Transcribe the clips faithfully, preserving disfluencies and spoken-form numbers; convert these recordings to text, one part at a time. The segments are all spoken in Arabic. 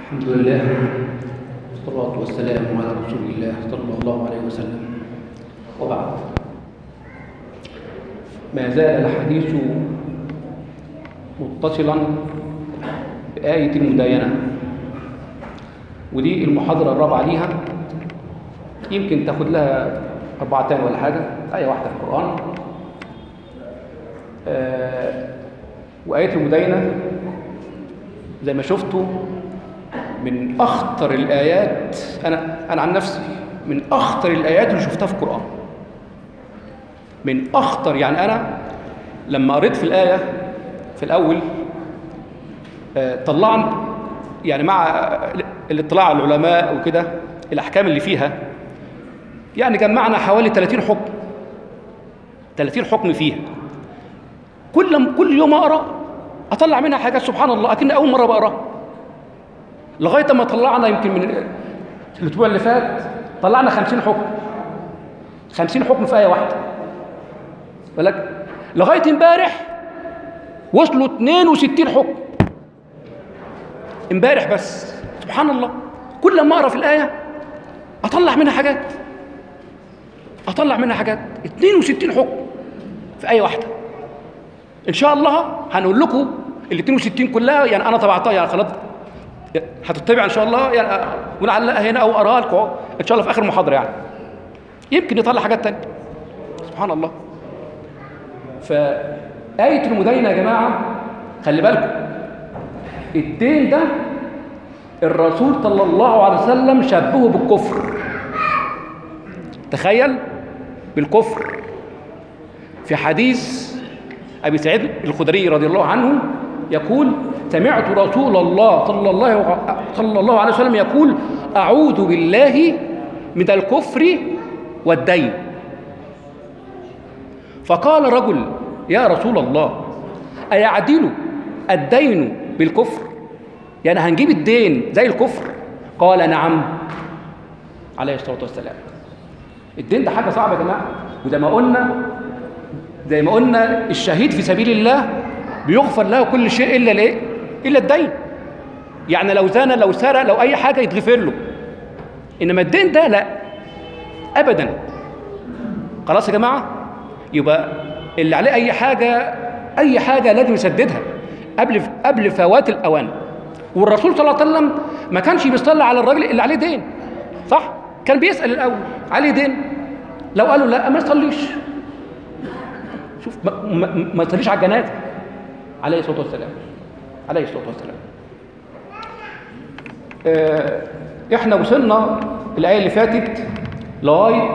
الحمد لله والصلاة والسلام على رسول الله صلى الله عليه وسلم، وبعد. ما زال الحديث متصلا بآية المداينة، ودي المحاضرة الرابعة ليها، يمكن تاخد لها أربعتين ولا حاجة، آية واحدة في القرآن. آه وآية المداينة زي ما شفتوا من أخطر الآيات، أنا أنا عن نفسي من أخطر الآيات اللي شفتها في القرآن. من أخطر، يعني أنا لما قريت في الآية في الأول آه طلعت يعني مع الاطلاع على العلماء وكده الأحكام اللي فيها، يعني جمعنا حوالي ثلاثين حكم ثلاثين حكم فيها. كل كل يوم أقرأ أطلع منها حاجات سبحان الله أكن أول مرة بقرأ، لغاية ما طلعنا يمكن من الأسبوع اللي فات طلعنا خمسين حكم خمسين حكم في آية واحدة بالك، لغاية امبارح وصلوا اثنين وستين حكم امبارح بس. سبحان الله، كل ما أقرأ في الآية أطلع منها حاجات أطلع منها حاجات اثنين وستين حكم في آية واحدة. إن شاء الله هنقول لكم ال اثنين وستين كلها، يعني أنا طبعتها، يعني خلاص هتتبع إن شاء الله، يعني ونعلقها هنا أو أقراها لكم إن شاء الله في آخر المحاضرة، يعني يمكن يطلع حاجات تانية. سبحان الله. فآية المداينة يا جماعة خلي بالكم، الدين ده الرسول صلى الله عليه وسلم شبهه بالكفر. تخيل، بالكفر. في حديث أبي سعيد الخدري رضي الله عنه يقول: سمعت رسول الله صلى الله صلى الله عليه وسلم يقول: أعوذ بالله من الكفر والدين. فقال رجل: يا رسول الله، أيعدل الدين بالكفر؟ يعني هنجيب الدين زي الكفر؟ قال: نعم، عليه الصلاة والسلام. الدين ده حاجة صعبة يا جماعة، وزي ما قلنا زي ما قلنا الشهيد في سبيل الله بيغفر له كل شيء إلا الإيه؟ إلا الدين. يعني لو زنى، لو سرق، لو أي حاجة يتغفر له، إنما الدين ده لا أبدا. خلاص يا جماعة، يبقى اللي عليه أي حاجة أي حاجة لازم يسددها قبل قبل فوات الأوان. والرسول صلى الله عليه وسلم ما كانش بيصلي على الراجل اللي عليه دين، صح؟ كان بيسأل الأول: عليه دين؟ لو قالوا لا ما يصليش. شوف، ما, ما, ما يصليش على الجنازة عليه الصلاة والسلام عليه الصلاة والسلام. آه احنا وصلنا الآية اللي فاتت لغاية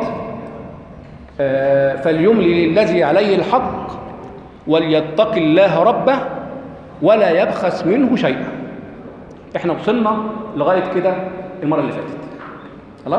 آه فليملي الذي عليه الحق وليتق الله ربه ولا يبخس منه شيئا. احنا وصلنا لغاية كده المرة اللي فاتت، خلاص.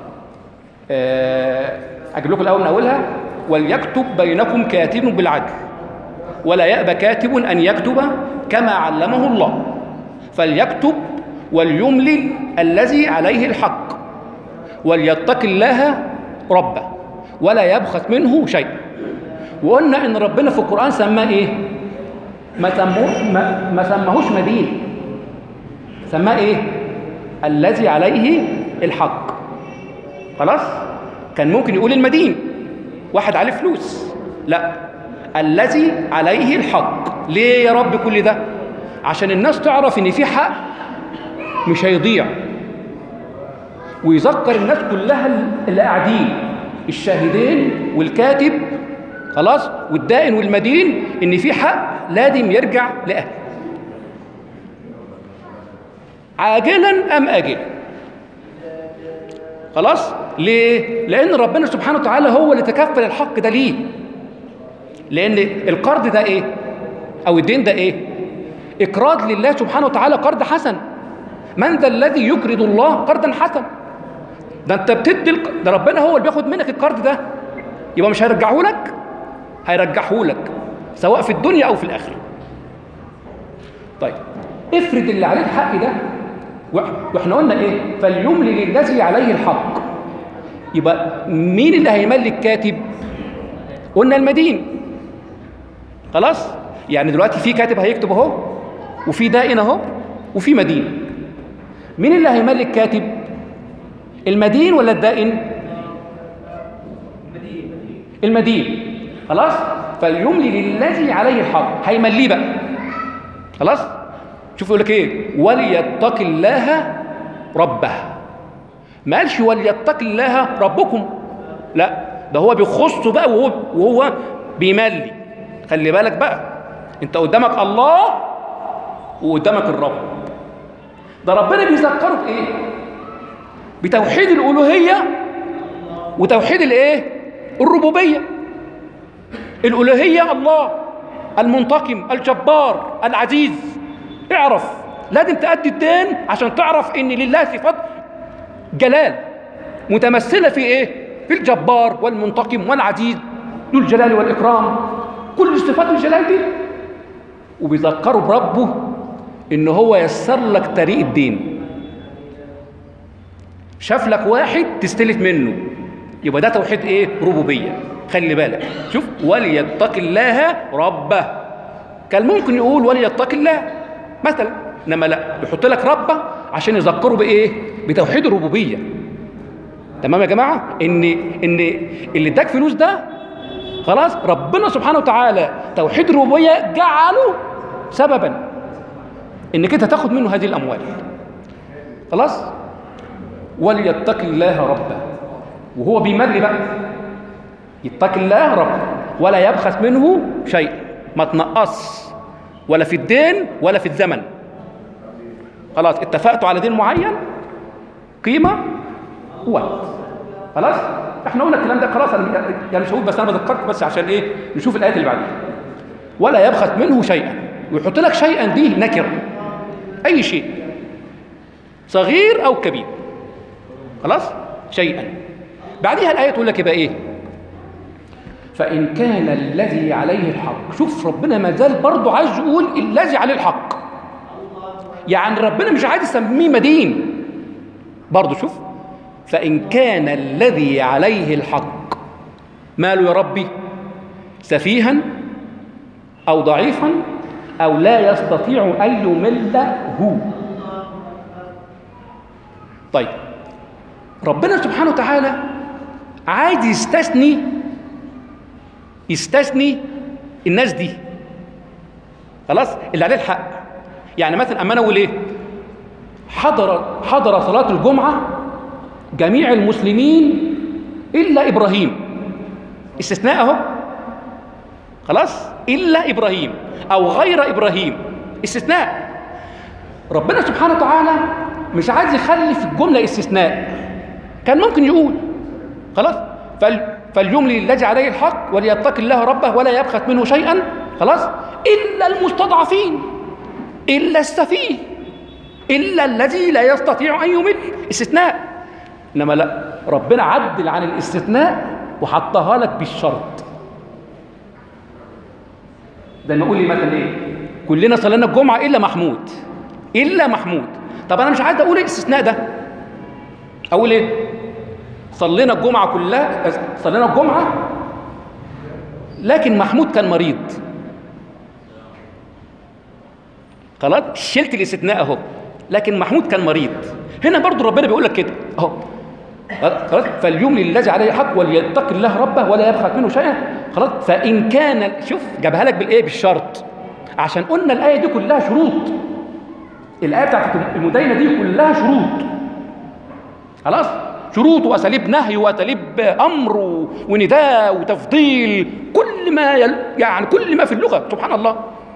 آه أجيب لكم الأول من أولها: وليكتب بينكم كاتب بالعدل ولا يأبى كاتب أن يكتب كما علمه الله، فليكتب وليملل الذي عليه الحق وليتق الله ربه ولا يبخس منه شيئا. وقلنا إن ربنا في القرآن سماه إيه؟ ما سموه ما, ما سماهوش مدين، سماه إيه؟ الذي عليه الحق. خلاص؟ كان ممكن يقول المدين، واحد عليه فلوس، لا، الذي عليه الحق. ليه يا رب كل ده؟ عشان الناس تعرف ان في حق مش هيضيع، ويذكر الناس كلها اللي قاعدين، الشاهدين والكاتب، خلاص، والدائن والمدين، ان في حق لازم يرجع لأهله عاجلا ام آجلا. خلاص؟ ليه؟ لأن ربنا سبحانه وتعالى هو اللي تكفل الحق ده ليه. لأن القرض ده إيه؟ أو الدين ده إيه؟ إقراض لله سبحانه وتعالى، قرض حسن. من ذا الذي يقرض الله قرضا حسنا؟ ده أنت بتدي الق... ده ربنا هو اللي بياخد منك القرض ده، يبقى مش هيرجعه لك؟ هيرجعه لك سواء في الدنيا أو في الآخرة. طيب، افرض اللي عليه الحق ده، واحنا قلنا ايه؟ فليملل الذي عليه الحق. يبقى مين اللي هيملي الكاتب؟ قلنا المدين. خلاص؟ يعني دلوقتي في كاتب هيكتب اهو، وفي دائن اهو، وفي مدين. مين اللي هيملي الكاتب؟ المدين ولا الدائن؟ المدين. خلاص؟ فليملي للذي عليه الحق، هيمليه بقى. خلاص؟ شوف يقول لك ايه؟ وليتق الله ربه. ما قالش وليتق الله ربكم، لا، ده هو بيخصه بقى وهو وهو بيملي. خلي بالك بقى، انت قدامك الله وقدامك الرب. ده ربنا بيذكره بايه؟ بتوحيد الالوهيه وتوحيد الايه؟ الربوبيه. الالوهيه الله المنتقم الجبار العزيز. اعرف، لازم تأدي الدين عشان تعرف ان لله صفات جلال متمثله في ايه؟ في الجبار والمنتقم والعزيز ذو الجلال والاكرام، كل صفات الجلال دي. وبيذكروا بربه ان هو يسر لك طريق الدين. شاف لك واحد تستلف منه، يبقى ده توحيد ايه؟ ربوبيه. خلي بالك، شوف، وليتق الله ربه. كان ممكن يقول وليتق الله مثلا، انما لا، يحط لك ربه عشان يذكروا بايه؟ بتوحيد الربوبيه. تمام يا جماعه؟ ان ان اللي اداك فلوس ده خلاص ربنا سبحانه وتعالى توحيد الربوبيه جعله سببا انك انت تاخد منه هذه الاموال. خلاص؟ وليتق الله ربه، وهو بيملي بقى، يتقي الله ربه ولا يبخس منه شيء، ما تنقص ولا في الدين ولا في الزمن. خلاص اتفقتوا على دين معين، قيمه ووقت. خلاص؟ احنا قلنا الكلام ده خلاص، انا يعني مش هقول، بس انا بذكرك بس عشان ايه؟ نشوف الايات اللي بعدها. ولا يبخس منه شيئا، ويحط لك شيئا دي نكره، اي شيء صغير او كبير. خلاص؟ شيئا. بعدها الايه تقول لك يبقى ايه؟ فان كان الذي عليه الحق. شوف ربنا ما زال برضه عايز يقول الذي عليه الحق، يعني ربنا مش عايز يسميه مدين برضه. شوف، فإن كان الذي عليه الحق ماله يا ربي؟ سفيها أو ضعيفا أو لا يستطيع أن يمله. طيب، ربنا سبحانه وتعالى عايز يستثني يستثني الناس دي. خلاص؟ اللي عليه الحق. يعني مثلا أما أنا أقول إيه؟ حضر حضر صلاة الجمعة جميع المسلمين إلا إبراهيم. استثناء أهو. خلاص؟ إلا إبراهيم أو غير إبراهيم، استثناء. ربنا سبحانه وتعالى مش عايز يخلي في الجملة استثناء، كان ممكن يقول خلاص فال فالجملة الذي عليه الحق وليتق الله ربه ولا يبخس منه شيئا. خلاص؟ إلا المستضعفين، إلا السفيه، إلا الذي لا يستطيع أن يمل، استثناء. إنما لا، ربنا عدل عن الاستثناء وحطها لك بالشرط. زي ما أقول لي مثلا إيه؟ كلنا صلينا الجمعة إلا محمود، إلا محمود. طب أنا مش عايز أقول الاستثناء ده، أقول إيه؟ صلينا الجمعة كلها، صلينا الجمعة لكن محمود كان مريض. خلاص؟ شلت الاستثناء أهو، لكن محمود كان مريض. هنا برضو ربنا بيقول لك كده اهو. خلاص؟ فاليملي الذي عليه الحق وليتق الله ربه ولا يبخس منه شيئا. خلاص؟ فإن كان، شوف جابها لك بالإيه؟ بالشرط، عشان قلنا الآية دي كلها شروط. الآية بتاعت المداينة دي كلها شروط. خلاص؟ شروط وأساليب نهي وأساليب أمر ونداء وتفضيل، كل ما يل... يعني كل ما في اللغة، سبحان الله.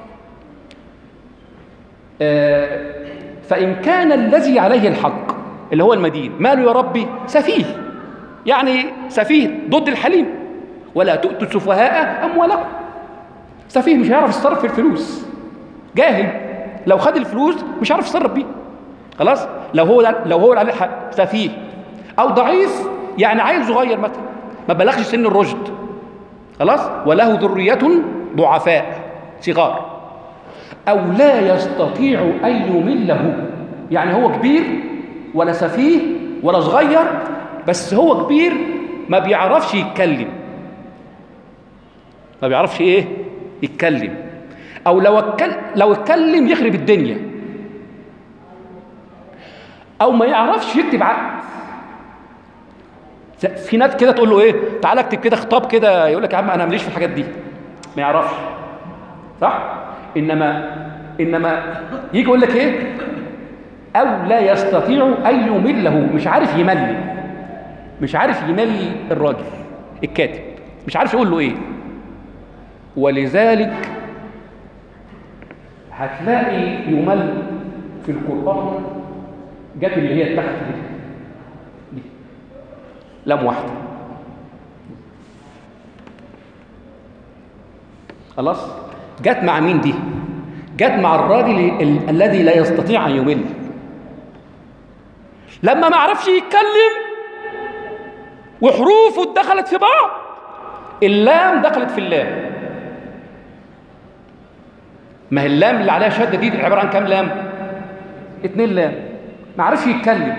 آه فإن كان الذي عليه الحق اللي هو المدين ماله يا ربي؟ سفيه، يعني سفيه ضد الحليم. ولا تؤتوا السفهاء أموالكم. سفيه مش هيعرف يتصرف في الفلوس، جاهل، لو خد الفلوس مش هيعرف يتصرف بيه. خلاص؟ لو هو لو هو عليه الحق سفيه. أو ضعيف، يعني عيل صغير مثلا ما بلغش سن الرشد. خلاص؟ وله ذرية ضعفاء صغار. أو لا يستطيع أن يمله، يعني هو كبير ولا سفيه ولا صغير، بس هو كبير ما بيعرفش يتكلم، ما بيعرفش إيه؟ يتكلم. أو لو اتكلم لو اتكلم يخرب الدنيا. او ما يعرفش يكتب عقد. في ناس كده تقول له ايه تعالى اكتب كده خطاب كده، يقول لك يا عم انا ماليش في الحاجات دي، ما يعرفش، صح؟ انما انما يجي يقول لك ايه او لا يستطيع ان يمله، مش عارف يملي، مش عارف يملي الراجل الكاتب، مش عارف يقول له ايه. ولذلك هتلاقي يمل في القرآن جت اللي هي تحت دي لام واحدة، خلاص؟ جت مع مين دي؟ جت مع الراجل ال- الذي لا يستطيع أن يمل، لما ما عرفش يتكلم وحروفه دخلت في بعض، اللام دخلت في اللام. ما هي اللام اللي عليها شدة دي عبارة عن كام لام؟ اتنين لام. ما عرفش يتكلم.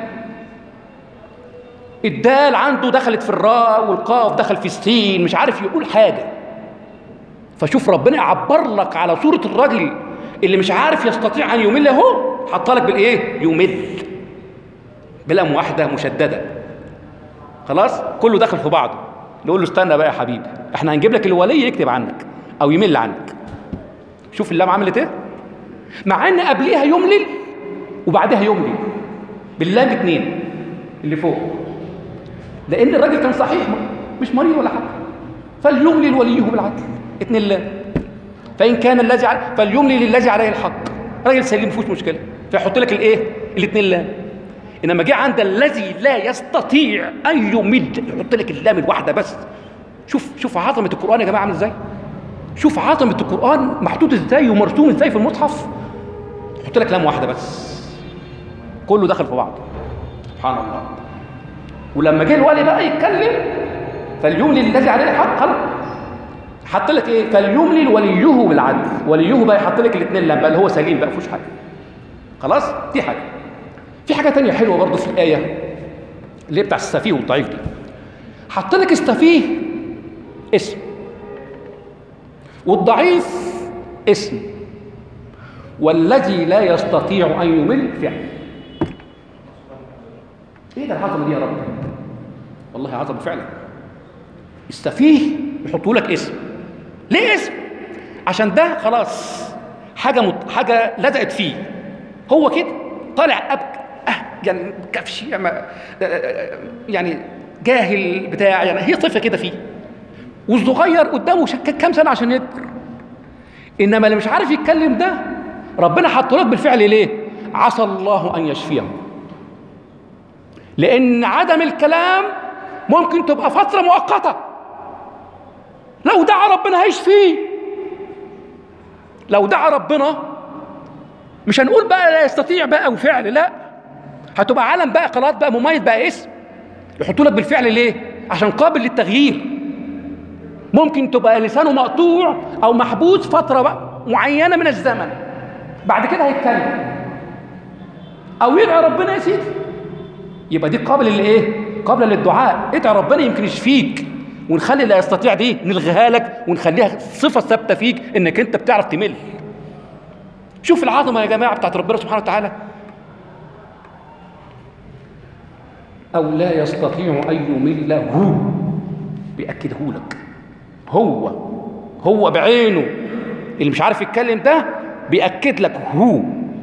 الدال عنده دخلت في الراء، والقاف دخل في السين، مش عارف يقول حاجة. فشوف ربنا يعبر لك على صورة الراجل اللي مش عارف يستطيع أن يمل، اهو حط لك بالإيه؟ يمل بلام واحدة مشددة. خلاص؟ كله دخل في بعضه. نقول له استنى بقى يا حبيبي، احنا هنجيب لك الولي يكتب عنك أو يمل عنك. شوف اللام عملت ايه؟ مع ان قبليها يملل وبعدها يملل باللام اتنين اللي فوق، لان الراجل كان صحيح مش مريض ولا حاجه. فليملل وليه بالعدل، اتنين لام. فان كان الذي عليه فليملل الذي عليه الحق، راجل سليم مفيهوش مشكله، فيحط لك الايه؟ الاتنين لام. انما جه عند الذي لا يستطيع ان يمل يحط لك اللام الواحده بس. شوف شوف عظمه القران يا جماعه عامل ازاي. شوف عظمة القرآن محطوط ازاي ومرسوم ازاي في المصحف. حط لك لام واحدة بس، كله دخل في بعض، سبحان الله. ولما جه الولي بقى يتكلم فليملل الذي عليه الحق، خلاص حط لك ايه؟ فليملل وليه بالعدل. وليه بقى يحط لك الاثنين لام بقى اللي هو سليم بقى مفيهوش حاجة. خلاص؟ دي حاجة. في حاجة تانية حلوة برضه في الآية اللي هي بتاع السفيه والضعيف دي. حط لك السفيه اسم، والضعيف اسم، والذي لا يستطيع أن يمل فعل. ايه ده العظمه دي يا رب؟ والله عظمه فعلا. السفيه يحطوا لك اسم. ليه اسم؟ عشان ده خلاص حاجه مت... حاجه لزقت فيه، هو كده طالع أب أه يعني كفش يعني جاهل بتاع، يعني هي صفه كده فيه، والصغير قدامه شك كام سنه عشان يكبر. انما اللي مش عارف يتكلم ده ربنا حطه لك بالفعل. ليه؟ عسى الله ان يشفيه، لان عدم الكلام ممكن تبقى فتره مؤقته، لو دعا ربنا هيشفيه. لو دعا ربنا مش هنقول بقى لا يستطيع بقى وفعل، لا، هتبقى علم بقى خلاص بقى مميز بقى اسم يحطوا لك بالفعل. ليه؟ عشان قابل للتغيير. ممكن تبقى لسانه مقطوع او محبوس فتره بقى معينه من الزمن، بعد كده هيتكلم او يدعي ربنا يا سيدي، يبقى دي قابل للايه؟ قابله للدعاء. ادعي ربنا يمكن يشفيك، ونخلي لا يستطيع دي نلغيها لك ونخليها صفه ثابته فيك انك انت بتعرف تمل. شوف العظمه يا جماعه بتاعت ربنا سبحانه وتعالى. او لا يستطيع ان يمل هو، بيأكده لك، هو هو بعينه اللي مش عارف يتكلم ده بيأكد لك هو.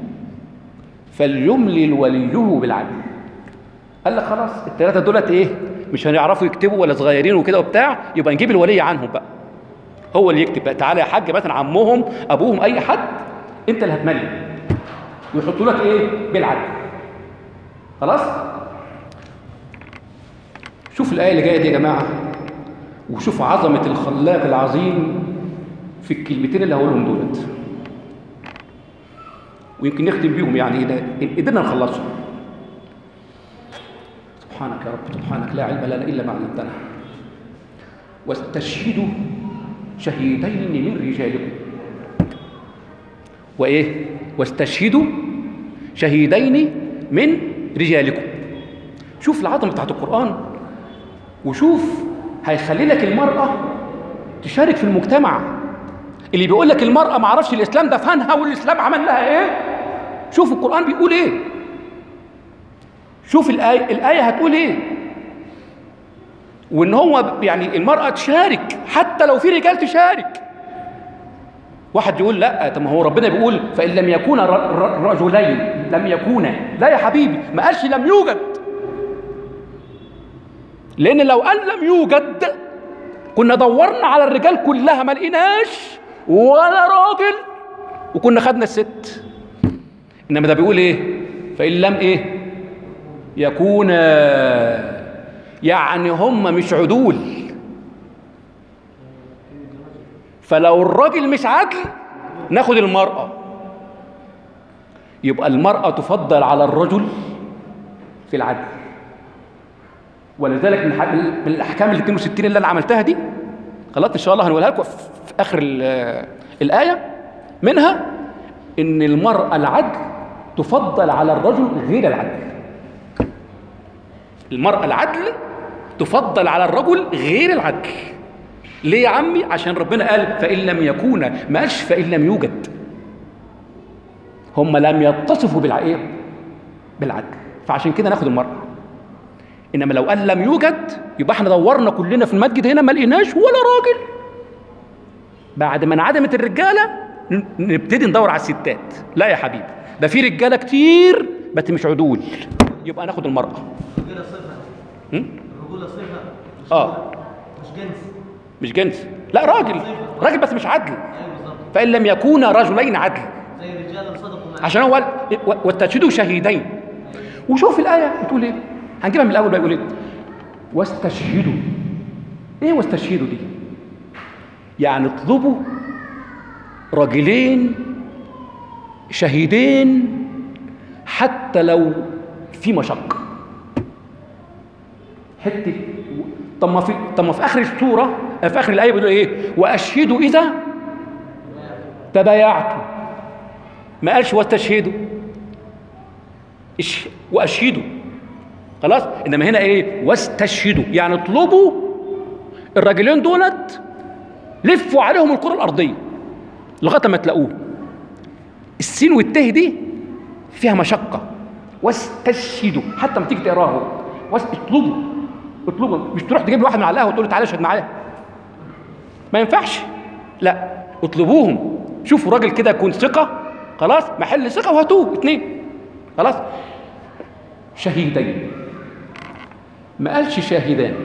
فليملل وليه بالعدل. قال لك خلاص الثلاثه دولت ايه؟ مش هنعرفوا يكتبوا ولا صغيرين وكده وبتاع، يبقى نجيب الولي عنهم بقى، هو اللي يكتب بقى. تعالى يا حاج مثلا عمهم ابوهم اي حد، انت اللي هتملي، ويحطوا لك ايه؟ بالعدل. خلاص؟ شوف الايه اللي جايه دي يا جماعه، وشوف عظمه الخلاق العظيم في الكلمتين اللي هقولهم دولت، ويمكن نختم بيهم يعني اذا قدرنا نخلصهم. سبحانك يا رب، سبحانك لا علم لنا الا ما علمتنا. واستشهدوا شهيدين من رجالكم. وايه؟ واستشهدوا شهيدين من رجالكم. شوف العظمه بتاعت القران، وشوف هيخلي لك المراه تشارك في المجتمع. اللي بيقول لك المراه ما عرفش الاسلام ده فانها والاسلام عمل لها ايه، شوف القران بيقول ايه. شوف الآية الآية هتقول إيه، وإن هو يعني المرأة تشارك حتى لو في رجال تشارك. واحد يقول لا، طب ما هو ربنا بيقول فإن لم يكون رجلين لم يكونا. لا يا حبيبي، ما قالش لم يوجد، لأن لو قال لم يوجد كنا دورنا على الرجال كلها ما لقيناش ولا راجل وكنا خدنا الست. إنما ده بيقول إيه؟ فإن لم إيه؟ يكونا، يعني هم مش عدول. فلو الراجل مش عدل ناخد المرأة. يبقى المرأة تفضل على الرجل في العدل. ولذلك من الأحكام ال اثنين وستين اللي أنا عملتها دي خلاص إن شاء الله هنقولها لكم في آخر الآية، منها إن المرأة العدل تفضل على الرجل غير العدل. المرأة العدل تفضل على الرجل غير العدل. ليه يا عمي؟ عشان ربنا قال فإن لم يكون، ما قالش فإن لم يوجد. هم لم يتصفوا بالعدل بالعدل فعشان كده ناخد المرأة. إنما لو قال لم يوجد يبقى احنا دورنا كلنا في المسجد هنا ما لقيناش ولا راجل. بعد ما انعدمت الرجالة نبتدي ندور على الستات. لا يا حبيبي، ده في رجالة كتير بس مش عدول، يبقى ناخد المرأة. الرجولة صفة. الرجولة صفة. اه مش جنس. مش جنس، لا راجل، راجل بس مش عدل. ايوه بالظبط. فإن لم يكون رجلين عدل، زي الرجال صدقوا معاه. عشان هو واستشهدوا شهيدين. وشوف الآية بتقول إيه، هنجيبها من الأول بقى. يقول إيه؟ واستشهدوا. إيه واستشهدوا دي؟ يعني اطلبوا راجلين شهيدين حتى لو في مشقة. حتة طب ما في طب ما في آخر السورة، في آخر الآية بيقول إيه؟ وأشهدوا إذا تبايعتم. ما قالش واستشهدوا، وأشهدوا خلاص. إنما هنا إيه؟ واستشهدوا، يعني اطلبوا الراجلين دولت، لفوا عليهم الكرة الأرضية لغاية ما تلاقوه. السين والته دي فيها مشقة. واستشهدوا، حتى ما تيجي تقراها اطلبوا اطلبوا، مش تروح تجيب له واحد من على القهوة وتقول له تعالى اشهد معايا، ما ينفعش. لا، اطلبوهم. شوفوا راجل كده يكون ثقة، خلاص محل ثقة، وهاتوه اتنين خلاص. شهيدين، ما قالش شاهدان،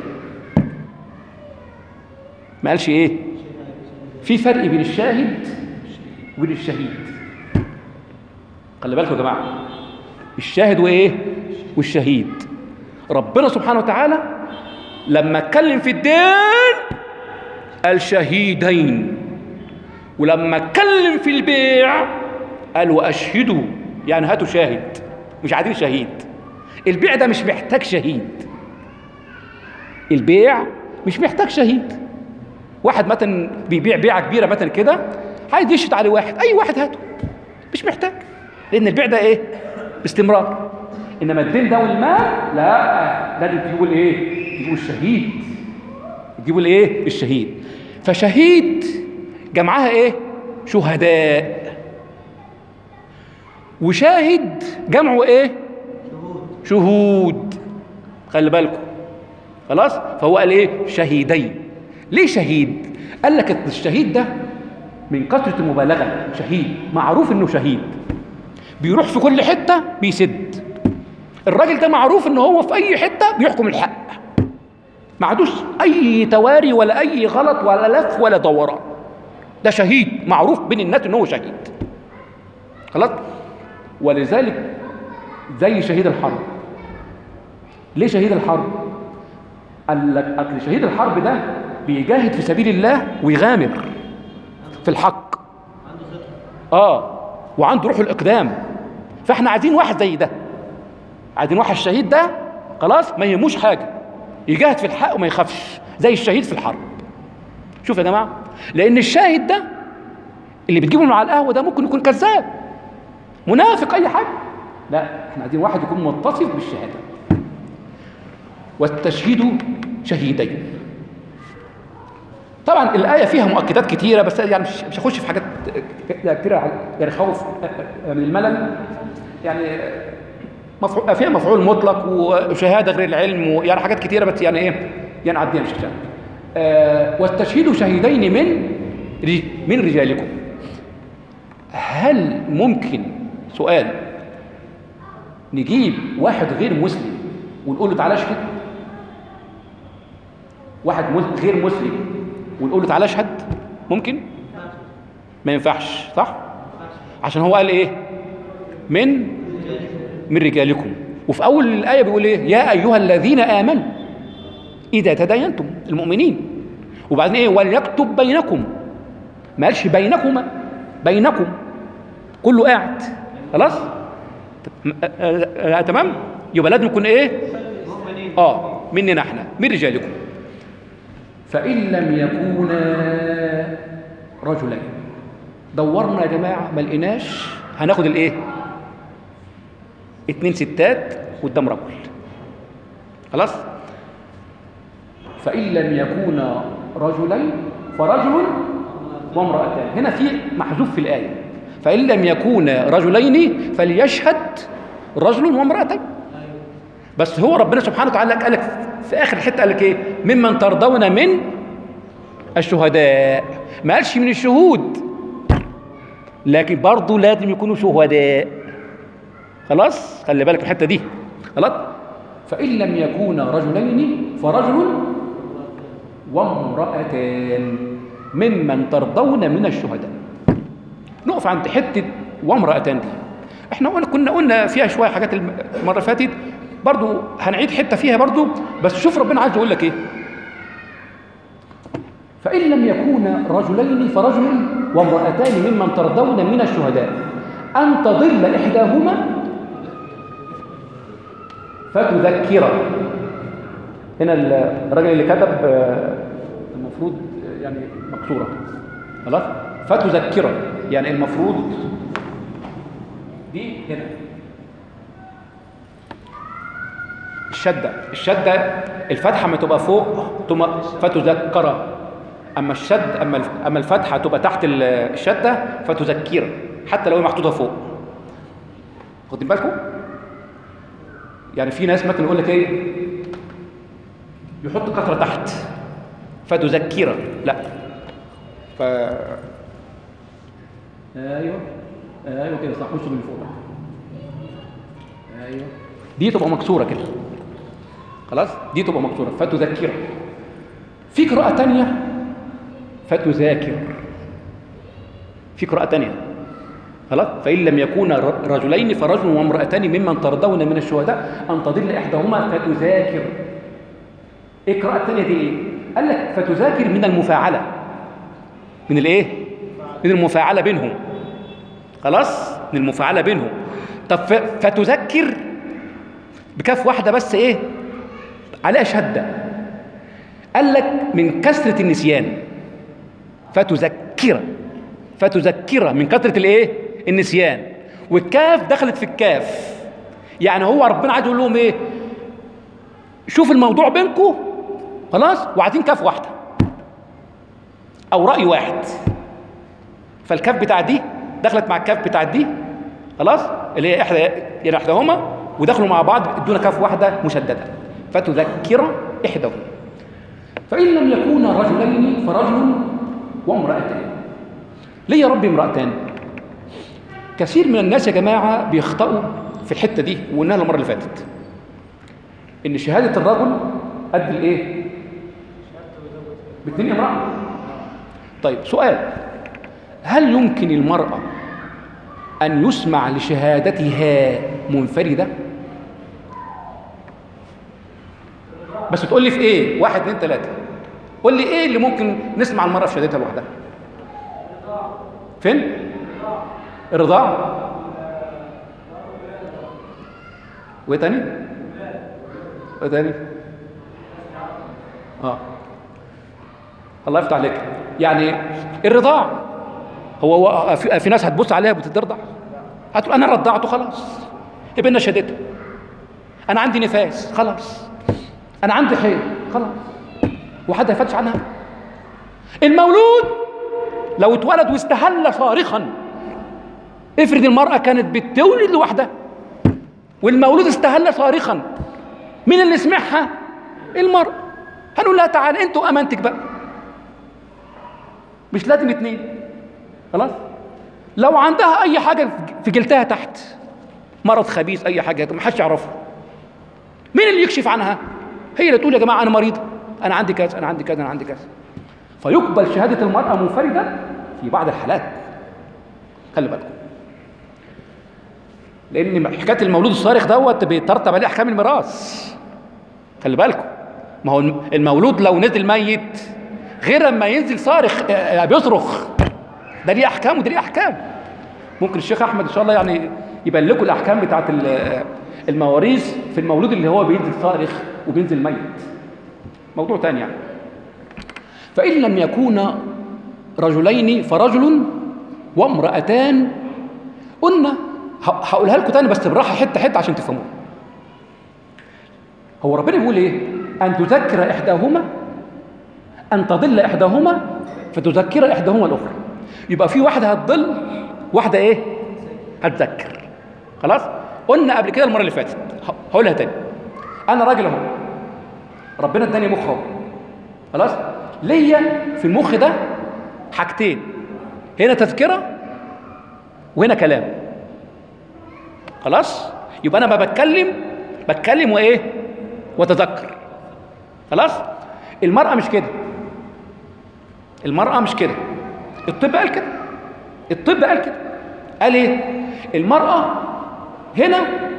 ما قالش ايه. في فرق بين الشاهد وبين الشهيد. خلي بالكم يا جماعه، الشاهد وايه والشهيد. ربنا سبحانه وتعالى لما اتكلم في الدين قال شهيدين، ولما اتكلم في البيع قال واشهدوا، يعني هاتوا شاهد، مش عايزين شهيد. البيع ده مش محتاج شهيد، البيع مش محتاج شهيد. واحد مثلا بيبيع بيعه كبيره مثلا كده، عايز يشهد عليه واحد، اي واحد هاته، مش محتاج، لان البيع ده ايه؟ باستمرار. انما الدين ده والمال لا، لازم تجيبوا الايه؟ تجيبوا الشهيد، تجيبوا الايه؟ الشهيد. فشهيد جمعها ايه؟ شهداء. وشاهد جمعه ايه؟ شهود. شهود. خلي بالكم خلاص. فهو قال ايه؟ شهيدين. ليه شهيد؟ قال لك الشهيد ده من كثرة المبالغة، شهيد معروف انه شهيد، بيروح في كل حتة بيسد. الراجل ده معروف انه هو في اي حتة بيحكم الحق، ما عندوش اي تواري ولا اي غلط ولا لف ولا دوران. ده شهيد معروف بين الناس انه هو شهيد خلاص. ولذلك زي شهيد الحرب. ليه شهيد الحرب؟ قال لك اصل شهيد الحرب ده بيجاهد في سبيل الله ويغامر في الحق، اه وعنده روح الاقدام. فاحنا عايزين واحد زي ده، عايزين واحد الشهيد ده خلاص ما يهموش حاجه، يجاهد في الحق وما يخافش زي الشهيد في الحرب. شوف يا جماعه، لان الشاهد ده اللي بتجيبه من على القهوه ده ممكن يكون كذاب، منافق، اي حاجه. لا، احنا عايزين واحد يكون متصف بالشهاده. والتشهيد شهيدين. طبعا الايه فيها مؤكدات كتيره، بس يعني مش مش هخش في حاجات كتيره يعني خوف من الملل. يعني مفعول فيها مفعول مطلق وشهاده غير العلم ويعني حاجات كتيره، بس يعني ايه يعني عديها مش عشان آه واستشهدوا شهيدين من من رجالكم. هل ممكن سؤال نجيب واحد غير مسلم ونقول له تعالى اشهد؟ واحد غير مسلم ونقول له تعالى اشهد؟ ممكن؟ ما ينفعش، صح؟ عشان هو قال ايه؟ من من رجالكم. وفي اول الايه بيقول ايه؟ يا ايها الذين امنوا اذا تداينتم، المؤمنين. وبعدين ايه؟ وليكتب بينكم، ما قالش بينكما، بينكم كله قاعد. خلاص تمام. يبقى لازم يكون ايه؟ اه مننا احنا، من رجالكم. فان لم يكونا رجلين، دورنا يا جماعه ما لقيناش، هناخد الايه؟ اتنين ستات قدام رجل. خلاص. فان لم يكونا رجلين فرجل وامرأتان. هنا في محذوف في الآية، فإن لم يكونا رجلين فليشهد رجل وامرأتين. بس هو ربنا سبحانه وتعالى قال لك في آخر الحتة قال لك إيه؟ ممن ترضون من الشهداء. ما قالش من الشهود، لكن برضه لازم يكونوا شهداء. خلاص، خلي بالك الحتة دي. خلاص. فإن لم يكونا رجلين فرجل وامرأتان ممن ترضون من الشهداء. نقف عند حته وامرأتان دي. احنا قلنا كنا قلنا فيها شويه حاجات المره اللي فاتت، برضو هنعيد حته فيها برضو، بس شوف ربنا عايز يقول لك ايه. فإن لم يكونا رجلين فرجل وامرأتان ممن ترضون من الشهداء أن تضل إحداهما فتذكر. هنا الراجل اللي كتب المفروض يعني مكسوره. خلاص. فتذكر يعني المفروض دي هنا الشده، الشده الفتحه ما تبقى فوق ثم فتذكر، اما الشد اما اما الفتحه تبقى تحت الشده فتذكر حتى لو هي محطوطه فوق. واخدين بالكم؟ يعني في ناس ممكن يقول لك ايه؟ يحط كسره تحت فتذكر، لا. ف ايوه ايوه كده صح، بصوا من فوق. ايوه دي تبقى مكسوره كده. خلاص، دي تبقى مكسوره فتذكر. في قراءه ثانيه فتذاكر، في قراءه ثانيه. خلاص. فإن لم يكونا رجلين فرجل وامرأتان ممن ترضون من الشهداء أن تضل إحداهما فتذاكر. إيه القراءة الثانية دي إيه؟ قال لك فتذاكر من المفاعلة، من الإيه؟ من المفاعلة بينهم. خلاص؟ من المفاعلة بينهم. طب فتذكر بكاف واحدة بس إيه؟ عليها شدة. قال لك من كثرة النسيان. فتذكر، فتذكر من كثرة الإيه؟ النسيان. والكاف دخلت في الكاف، يعني هو ربنا عايز يقول لهم ايه؟ شوف الموضوع بينكم خلاص وعايزين كاف واحده او راي واحد، فالكاف بتاع دي دخلت مع الكاف بتاع دي خلاص اللي هي احدى يعني احداهما، ودخلوا مع بعض ادونا كاف واحده مشدده فتذكر احداهما. فان لم يكونا رجلين فرجل وامرأتان. ليه يا رب امرأتان؟ كثير من الناس يا جماعة بيخطئوا في الحتة دي، وقلناها المرة اللي فاتت إن شهادة الرجل قد الإيه؟ باتنين امرأة. طيب سؤال، هل يمكن المرأة أن يسمع لشهادتها منفردة؟ بس تقول لي في إيه؟ واحد اثنين ثلاثة. قول لي إيه اللي ممكن نسمع المرأة في شهادتها لوحدها؟ فين؟ الرضاعة. وايه تاني؟ وايه تاني؟ اه الله يفتح عليك. يعني الرضاعة، هو في, في ناس هتبص عليها بتترضع هتقول انا رضعته خلاص يبقى انا شدته، انا عندي نفاس خلاص، انا عندي حيض خلاص، وحد هيفتش عنها؟ المولود لو اتولد واستهل صارخا، افرض المرأة كانت بتولد لوحدها والمولود استهل صارخا. مين اللي سمعها؟ المرأة. هنقول لها تعالى انتوا امانتك بقى، مش لازم اتنين. خلاص؟ لو عندها اي حاجه في جلدها تحت، مرض خبيث، اي حاجه ما حدش يعرفه، مين اللي يكشف عنها؟ هي اللي تقول يا جماعه انا مريضه، انا عندي كذا، انا عندي كذا، انا عندي كذا. فيقبل شهاده المراه منفرده في بعض الحالات. خلي بالكم، لان حكايه المولود الصارخ دوت بيترتب عليه احكام الميراث. خلي بالكم، ما هو المولود لو نزل ميت غير اما ينزل صارخ بيصرخ، ده ليه احكام وده ليه احكام. ممكن الشيخ احمد ان شاء الله يعني يبين لكم الاحكام بتاعت المواريث في المولود اللي هو بينزل صارخ وبينزل ميت، موضوع تاني يعني. فان لم يكونا رجلين فرجل وامرأتان. قلنا هقولها لكم تاني بس بالراحه حته حته عشان تفهموها. هو ربنا بيقول ايه؟ ان تذكر احداهما، ان تضل احداهما فتذكر احداهما الاخرى. يبقى في واحده هتضل، واحده ايه؟ هتذكر. خلاص؟ قلنا قبل كده المره اللي فاتت، هقولها تاني. انا راجل اهو، ربنا اداني مخ اهو. خلاص؟ ليا في المخ ده حاجتين، هنا تذكره وهنا كلام. خلاص؟ يبقى انا ما بتكلم بتكلم وايه؟ وتذكر. خلاص؟ المرأة مش كده. المرأة مش كده. الطب قال كده. الطب قال كده. قال ايه؟ المرأة هنا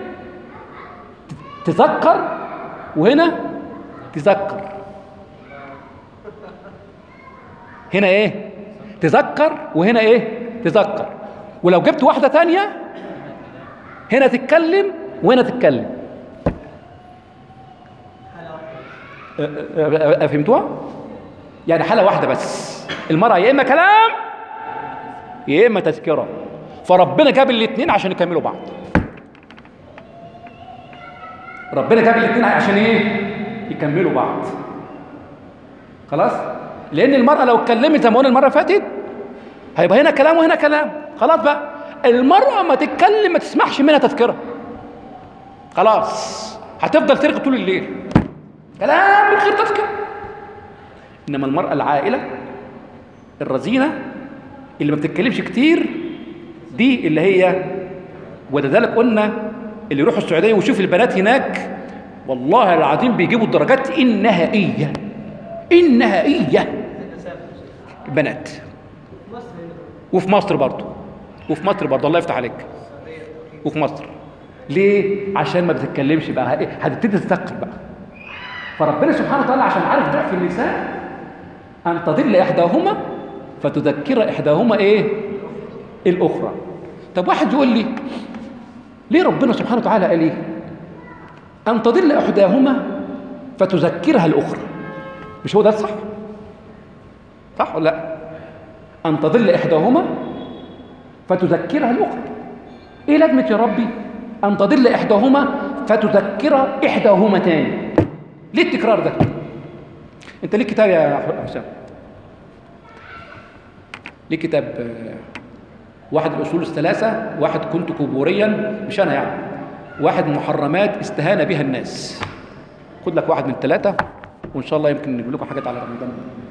تذكر وهنا تذكر. هنا ايه؟ تذكر وهنا ايه؟ تذكر. ولو جبت واحدة تانية هنا تتكلم وهنا تتكلم. فهمتوها؟ يعني حالة واحدة بس. المرأة يا إما كلام يا إما تذكرة. فربنا جاب الاثنين عشان يكملوا بعض. ربنا جاب الاثنين عشان إيه؟ يكملوا بعض. خلاص؟ لأن المرأة لو اتكلمت زي ما قلنا المرة اللي فاتت هيبقى هنا كلام وهنا كلام. خلاص بقى، المرأة ما تتكلم ما تسمحش منها تذكرة. خلاص، هتفضل ترغي طول الليل كلام من غير تذكرة. إنما المرأة العاقلة الرزينة اللي ما بتتكلمش كتير دي اللي هي، ولذلك قلنا اللي يروحوا السعودية ويشوف البنات هناك والله العظيم بيجيبوا الدرجات النهائية النهائية البنات. وفي مصر برضه وفي مصر برضه الله يفتح عليك. وفي مصر ليه؟ عشان ما بتتكلمش بقى، هتبتدي تثقل بقى. فربنا سبحانه وتعالى عشان عارف ضعف النساء أن تضل إحداهما فتذكر إحداهما إيه؟ الأخرى. طب واحد يقول لي ليه ربنا سبحانه وتعالى قال إيه؟ أن تضل إحداهما فتذكرها الأخرى. مش هو ده الصح؟ صح ولا لا؟ أن تضل إحداهما فتذكرها الأخرى. إيه لازمة يا ربي أن تضل إحداهما فتذكر إحداهما تاني؟ ليه التكرار ده؟ أنت ليك كتاب يا حسام؟ ليه كتاب واحد الأصول الثلاثة، واحد كنت كبوريا مش أنا يعني، واحد محرمات استهان بها الناس. خد لك واحد من الثلاثة وإن شاء الله يمكن نجيب لكم حاجات على رمضان.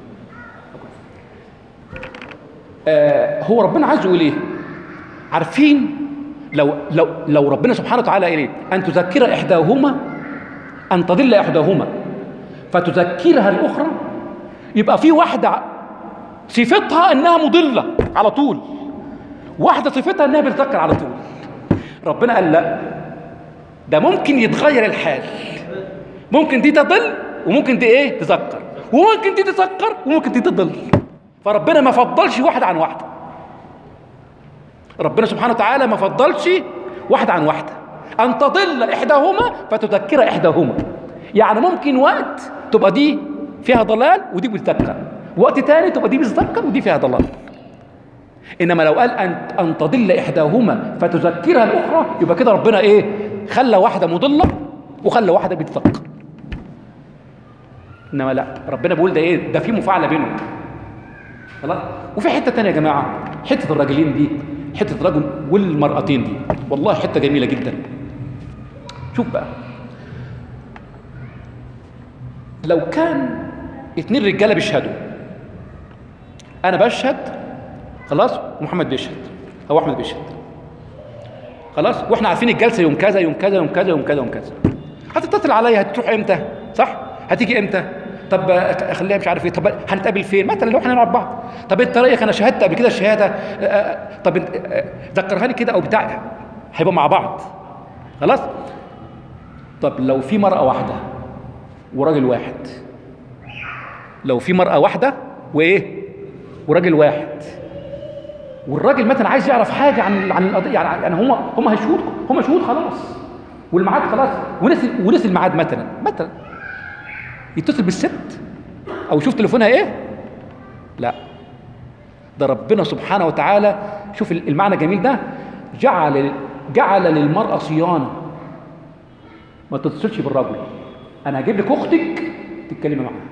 آه هو ربنا عايز يقول إيه؟ عارفين لو لو لو ربنا سبحانه وتعالى قال إيه؟ أن تذكر إحداهما أن تضل إحداهما فتذكرها الأخرى، يبقى في واحدة صفتها أنها مضلة على طول، واحدة صفتها أنها بتذكر على طول. ربنا قال لا، ده ممكن يتغير الحال، ممكن دي تضل وممكن دي إيه؟ تذكر، وممكن دي تذكر وممكن دي تضل. فربنا ما فضلش واحدة عن واحدة. ربنا سبحانه وتعالى ما فضلش واحدة عن واحدة. أن تضل إحداهما فتذكر إحداهما، يعني ممكن وقت تبقى دي فيها ضلال ودي بتذكر، وقت تاني تبقى دي بتذكر ودي فيها ضلال. إنما لو قال أن أن تضل إحداهما فتذكرها الأخرى، يبقى كده ربنا إيه؟ خلى واحدة مضلة وخلى واحدة بتذكر. إنما لا، ربنا بيقول ده إيه؟ ده في مفاعلة بينهم. خلاص؟ وفي حتة تانية يا جماعة، حتة الراجلين دي، حتة الرجل والمرأتين دي، والله حتة جميلة جدا. شوف بقى، لو كان اتنين رجاله بيشهدوا، انا بشهد خلاص ومحمد بيشهد او احمد بيشهد خلاص، واحنا عارفين الجلسه يوم كذا يوم كذا يوم كذا يوم كذا يوم كذا، هتتصل عليا هتروح امتى؟ صح؟ هتيجي امتى؟ طب اخليها مش عارف ايه، طب هنتقابل فين؟ مثلا لو احنا نعرف بعض، طب انت رايك انا شهدت قبل كده الشهاده، طب ذكرها لي كده او بتاع، هيبقوا مع بعض خلاص. طب لو في مرأة واحدة وراجل واحد، لو في مرأة واحدة وايه وراجل واحد، والراجل مثلا عايز يعرف حاجة عن عن القضية، يعني يعني هم هم هيشهود هم شهود خلاص، والميعاد خلاص ونسي ونسي الميعاد، مثلا مثلا يتصل بالست او يشوف تليفونها ايه؟ لا، ده ربنا سبحانه وتعالى، شوف المعنى الجميل ده، جعل جعل للمرأة صيانة، ما تتصلش بالرجل، انا هجيب لك اختك تتكلمي معاها،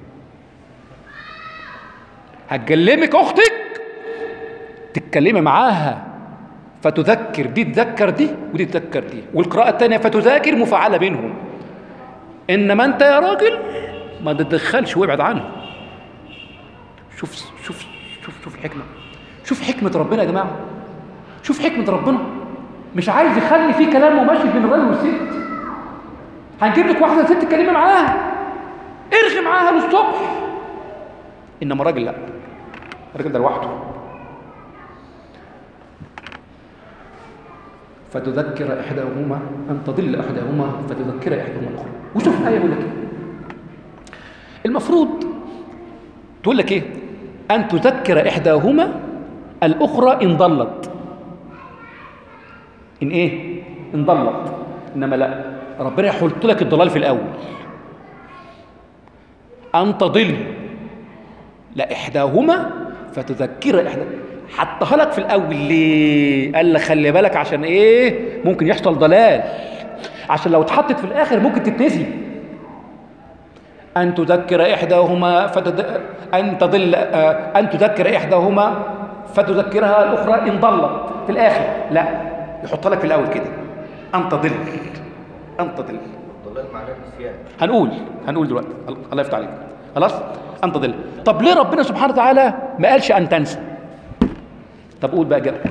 هتكلمك اختك تتكلمي معاها، فتذكر دي تذكر دي ودي تذكر دي، والقراءة الثانية فتذاكر مفعلة بينهم. انما انت يا راجل ما تتدخلش وابعد عنه. شوف شوف شوف شوف الحكمة، شوف حكمة ربنا يا جماعة، شوف حكمة ربنا، مش عايز يخلي فيه كلام مباشر بين الراجل والست. هنجيب لك واحدة ست تتكلمي معاها، ارغي معاها للصبح، انما الراجل لا، الراجل ده لوحده. فتذكر احداهما ان تضل احداهما فتذكر احداهما الاخرى. وشوف الايه بيقول لك ايه، المفروض تقول لك ايه؟ ان تذكر احداهما الاخرى ان ضلت، ان ايه؟ ان ضلت. انما لا، ربنا يحط لك الضلال في الاول، ان تضل لا احداهما فتذكر احدى، حطها لك في الاول ليه؟ قال لك خلي بالك عشان ايه؟ ممكن يحصل ضلال، عشان لو اتحطت في الاخر ممكن تتنسي. ان تذكر احداهما فتد... ان تضل آه... ان تذكر احداهما فتذكرها الاخرى ان ضلت في الاخر، لا يحط لك في الاول كده ان تضل، ان تضل. ضلال معناه نسيان. هنقول هنقول دلوقتي، الله يفتح عليك خلاص. ان تضل. طب ليه ربنا سبحانه وتعالى ما قالش ان تنسى؟ طب قول بقى جاوب.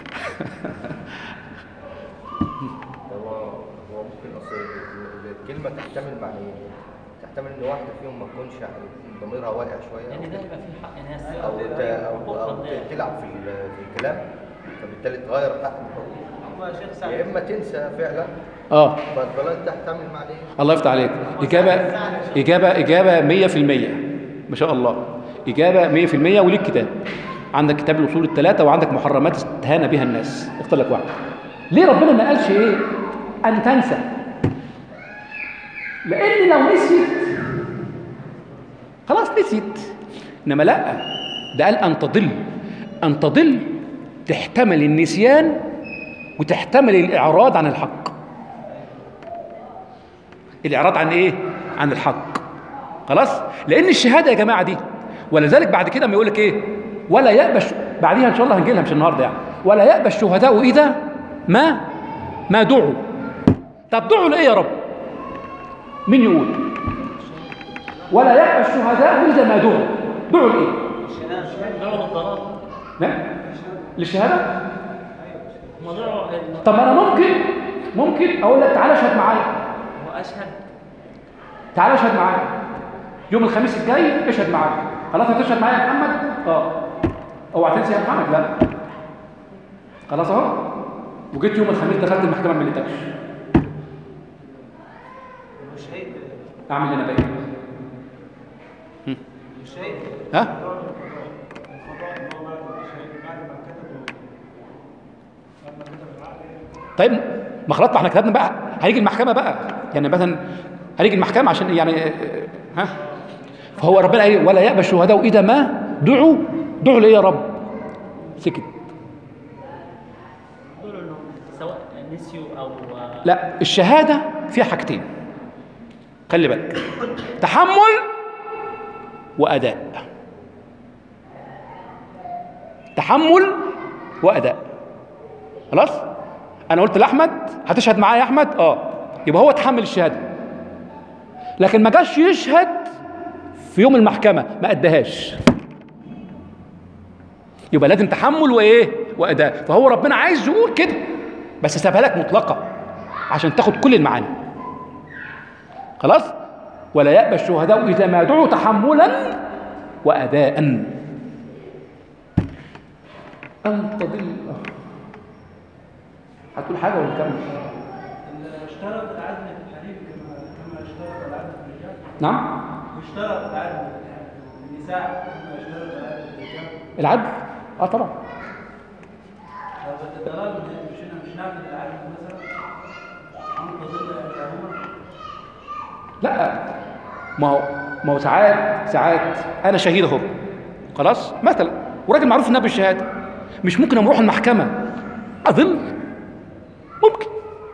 هو هو ممكن اصل الكلمه تحتمل معنيين، تحتمل ان واحده فيهم ما تكونش ضميرها واقع شويه، يعني ده يبقى فيه حق ناس او ت- او, أو تلعب في ال- في الكلام، فبالتالي تغير حق الحقوق، هو يا شيخ يا سعد اما تنسى فعلا. اه فالضلال تحتمل معنيين. الله يفتح عليك. اجابه اجابه اجابه مية في المية ما شاء الله، اجابه مية في المية. وليك كتاب، عندك كتاب الاصول الثلاثه، وعندك محرمات استهان بها الناس، اختار لك واحد. ليه ربنا ما قالش ايه؟ ان تنسى؟ لان لو نسيت خلاص نسيت، انما لا، ده قال ان تضل. ان تضل تحتمل النسيان وتحتمل الاعراض عن الحق. الاعراض عن ايه؟ عن الحق خلاص. لان الشهاده يا جماعه دي، ولذلك بعد كده ما يقول لك ايه؟ ولا يأبى، بعديها ان شاء الله هنجي لها مش النهارده يعني، ولا يأبى الشهداء اذا ما ما دعوا. طب دعوا لايه يا رب؟ مين يقول؟ ولا يأبى الشهداء اذا ما دعوا. دعوا لايه؟ دعوا للضلال، نعم للشهاده. موضوع طب انا ممكن ممكن اقول لك تعالى اشهد معايا، واشهد تعالى اشهد معايا يوم الخميس الجاي، اشهد معايا. خلاص هتشهد معايا يا محمد؟ اه. اوعى تنسى يا محمد، لا خلاص اهو. وجيت يوم الخميس دخلت المحكمه ما لقيتكش، مش شهيد، اعمل اللي انا باقي. مش شهيد ها؟ طيب ما خلاص، ما احنا كتبنا بقى، هيجي المحكمه بقى، يعني مثلا هيجي المحكمه عشان يعني ها. فهو ربنا قال ولا يأبى الشهداء اذا ما دعوا. دعوا لايه يا رب؟ سكت. دول انهم سواء نسيوا او لا، الشهاده فيها حاجتين، خلي بالك، تحمل واداء. تحمل واداء خلاص. انا قلت لاحمد هتشهد معايا يا احمد؟ اه. يبقى هو تحمل الشهاده، لكن ما جاش يشهد في يوم المحكمه ما اداهاش، يبقى لازم تحمل وايه واداء. فهو ربنا عايز يقول كده بس سابها لك مطلقه عشان تاخد كل المعاني. خلاص. ولا يأبى الشهداء اذا ما دعوا تحملا واداء ان تضل. هتقول حاجه ولا نكمل؟ اشترط العدل في الحليف كما كما اشترط العدل في الرجال. نعم. اشترط العدل في النساء كما اشترط العدل في الرجال. العدل اه طبعا. طب الدلال مش مش نعمل العدل مثلا عن تضل احداهما. لا ما هو ما هو ساعات ساعات انا شهيد اهو خلاص مثلا، وراجل معروف انه بالشهاده، مش ممكن اروح المحكمه اضل؟ ممكن.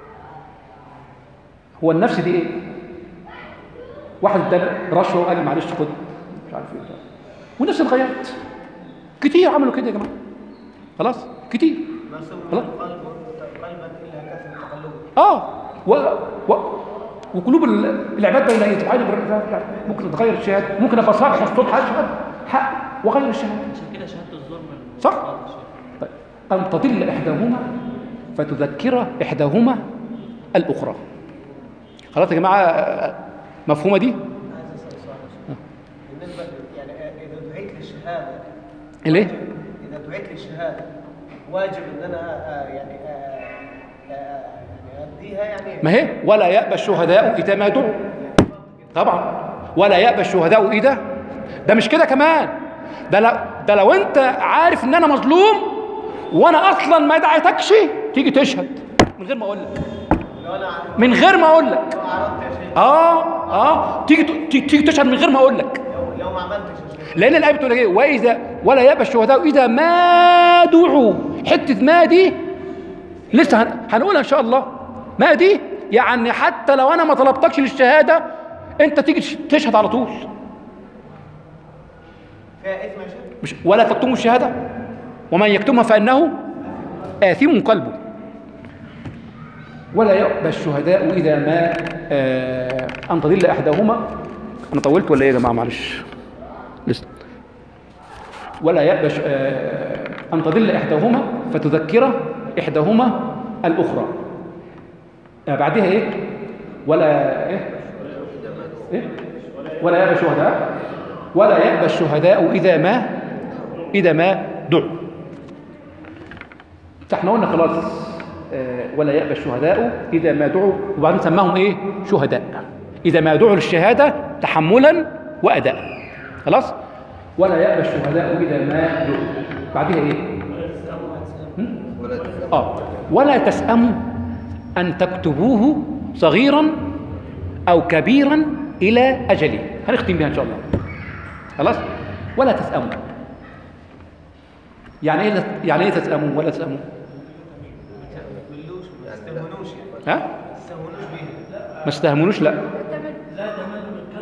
هو النفس دي ايه؟ واحد اداني رشوه وقال لي معلش خد مش عارف ايه، والنفس اتغيرت. كتير عملوا كده يا جماعه. خلاص كتير. خلاص قلبا الا كثر تقلبه. اه و... و... وقلوب العباد بين يديه سبحانه وتعالى. ممكن تتغير الشهاده، ممكن ابقى صالح الصبح اشهد حق واغير الشهاده. عشان كده شهاده الظلم صح. طيب ان تضل احداهما فتذكر احداهما الاخرى. خلاص يا جماعه مفهومه دي؟ بالنسبه يعني اذا دعيت للشهاده ليه؟ اذا دعيت للشهاده واجب ان انا آه، يعني آه، آه، يعني اديها يعني. ما هي ولا يأبى الشهداء اذا ما دعوا. طبعا ولا يأبى الشهداء اذا، ده مش كده كمان، ده لو ده لو انت عارف ان انا مظلوم وانا اصلا ما دعيتكش تيجي تشهد من غير ما اقول لك، لو انا من غير ما اقول لك. لو عرضت يا شيخ اه اه تيجي تيجي, تيجي تشهد من غير ما اقول لك، لو لو ما عملتش يا شيخ. لان الايه بتقول ايه؟ واذا ولا يأبى الشهداء اذا ما دعوا. حته ما دي لسه هن... هنقولها ان شاء الله. ما دي يعني حتى لو انا ما طلبتكش للشهاده انت تيجي تشهد على طول. فيها اثم يا شيخ. مش ولا تكتموا الشهاده ومن يكتمها فانه آثم قلبه. ولا يأبى الشهداء اذا ما آه ان تضل احداهما. انا طولت ولا ايه يا جماعه؟ معلش لسه. ولا يأبى آه ان تضل احداهما فتذكر احداهما الاخرى. آه بعدها ايه؟ ولا ايه؟ إيه؟ ولا يأبى الشهداء ولا يأبى الشهداء اذا ما اذا ما دعوا. فاحنا قلنا خلاص آه ولا يأبى الشهداء اذا ما دعوا، وبعدين سماهم ايه؟ شهداء اذا ما دعوا للشهاده تحملا واداء. خلاص. ولا يأبى الشهداء اذا ما دعوا. بعدها ايه؟ اه ولا تسأموا ان تكتبوه صغيرا او كبيرا الى اجله. هنختم بها ان شاء الله. خلاص. ولا تسأموا يعني ايه؟ يعني ايه تسأموا ولا تسأموا؟ ما تستهونوش ها؟ ما تستهونوش بيها. ما استهمونوش. لا لا تمل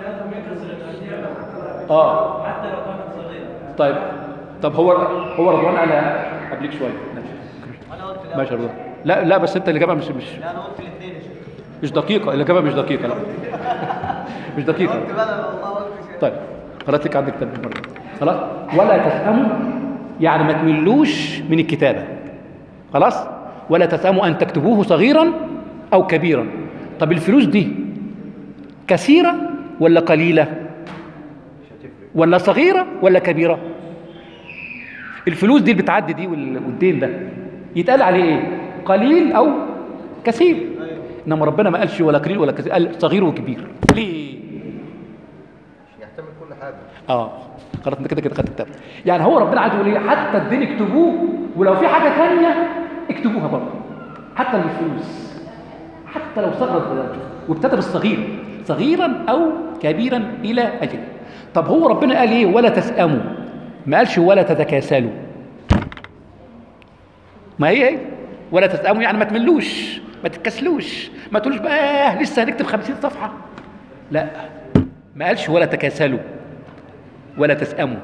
اه حتى لو كانت صغيره. طيب طب هو هو رضوان قالها قبليك شويه. ماشي انا قلت لا. ماشي يا رضوان. لا لا بس انت الاجابه مش مش لا انا قلت الاثنين يا شيخ. مش دقيقه. الاجابه مش دقيقه. لا مش دقيقه. قلت بقى انا والله قلت شيء. طيب خلاص لك عندك تنبيه مره. خلاص. ولا تسأموا يعني ما تملوش من الكتابه. خلاص. ولا تسأموا ان تكتبوه صغيرا او كبيرا. طب الفلوس دي كثيره ولا قليله ولا صغيره ولا كبيره؟ الفلوس دي اللي بتعدي دي والدين ده يتقال عليه ايه؟ قليل او كثير. انما ربنا ما قالش ولا قليل ولا كثير، قال صغير وكبير. ليه؟ يحتمل كل حاجه. اه خلاص انت كده كده خدت الكتاب. يعني هو ربنا عايز يقول ايه؟ حتى الدين اكتبوه، ولو في حاجه ثانيه اكتبوها برضه، حتى الفلوس حتى لو صغرت وابتدى بالصغير صغيرا او كبيرا الى اجل. طب هو ربنا قال ايه؟ ولا تسأموا، ما قالش ولا تتكاسلوا. ما هي هي ولا تسأموا يعني ما تملوش، ما تتكسلوش، ما تقولوش بقى لسه هنكتب خمسين صفحه. لا ما قالش ولا تكاسلوا ولا تسأموا.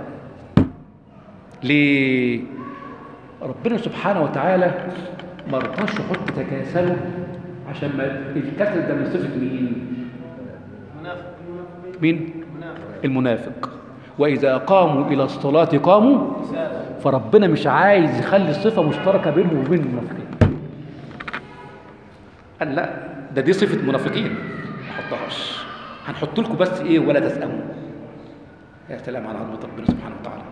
ليه؟ ربنا سبحانه وتعالى ما رضاش يحط تكاسلوا عشان ما الكسر ده من صفه مين؟ منافق مين؟ منافق المنافق. واذا قاموا الى الصلاه قاموا، فربنا مش عايز يخلي الصفه مشتركه بينهم وبين المنافقين. قال لا، ده دي صفه منافقين ما نحطهاش، هنحط لكم بس ايه؟ ولا تسأموا. يا سلام على عظمه ربنا سبحانه وتعالى.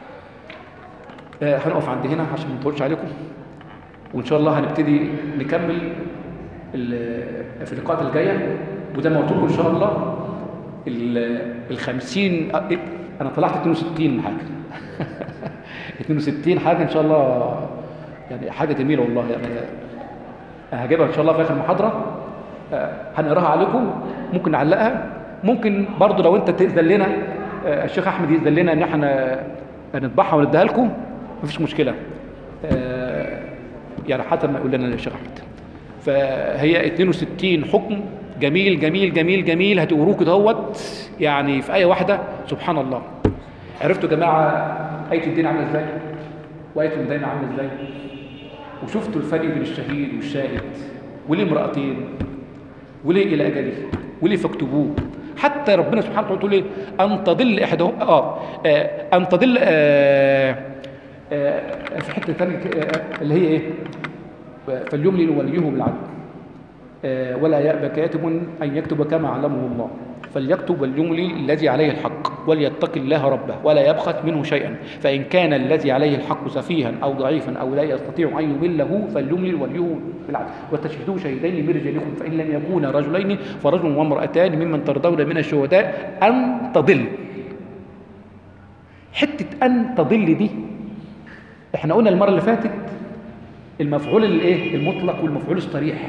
آه هنقف عند هنا عشان ما نطولش عليكم، وان شاء الله هنبتدي نكمل في اللقاءات الجايه. وزي ما قلت لكم ان شاء الله ال خمسين، انا طلعت اثنين وستين حاجه اثنين وستين حاجه ان شاء الله، يعني حاجه جميله والله. يعني هجيبها ان شاء الله في اخر المحاضره، هنقراها عليكم، ممكن نعلقها، ممكن برضو لو انت تأذن لنا الشيخ احمد يأذن لنا ان احنا نطبعها ونديها لكم، مفيش مشكله، يعني حسب ما يقول لنا الشيخ احمد. فهي اثنين وستين حكم جميل جميل جميل جميل، هتقروه كده اهوت يعني في آية واحدة. سبحان الله. عرفتوا يا جماعة آية الدين عاملة ازاي؟ وآية المدين عاملة ازاي؟ وشفتوا الفرق بين الشهيد والشاهد، وليه امرأتين، وليه إلى أجله، وليه فاكتبوه. حتى ربنا سبحانه وتعالى يقول ايه؟ أن تضل إحداهم آه, آه أن تضل آه آه في حتة ثانية آه اللي هي إيه؟ فليملل وليه بالعدل ولا يأبى كاتب أن يكتب كما علمه الله، فليكتب وليملل الذي عليه الحق وليتق الله ربه ولا يبخس منه شيئا، فإن كان الذي عليه الحق سفيها أو ضعيفا أو لا يستطيع أن يمله فليملل وليه بالعدل وتشهدوا شهيدين من رجالكم فإن لم يكونا رجلين فرجل وامرأتان ممن ترضون من الشهداء أن تضل. حتة أن تضل دي احنا قلنا المرة اللي فاتت المفعول الايه المطلق والمفعول الصريح،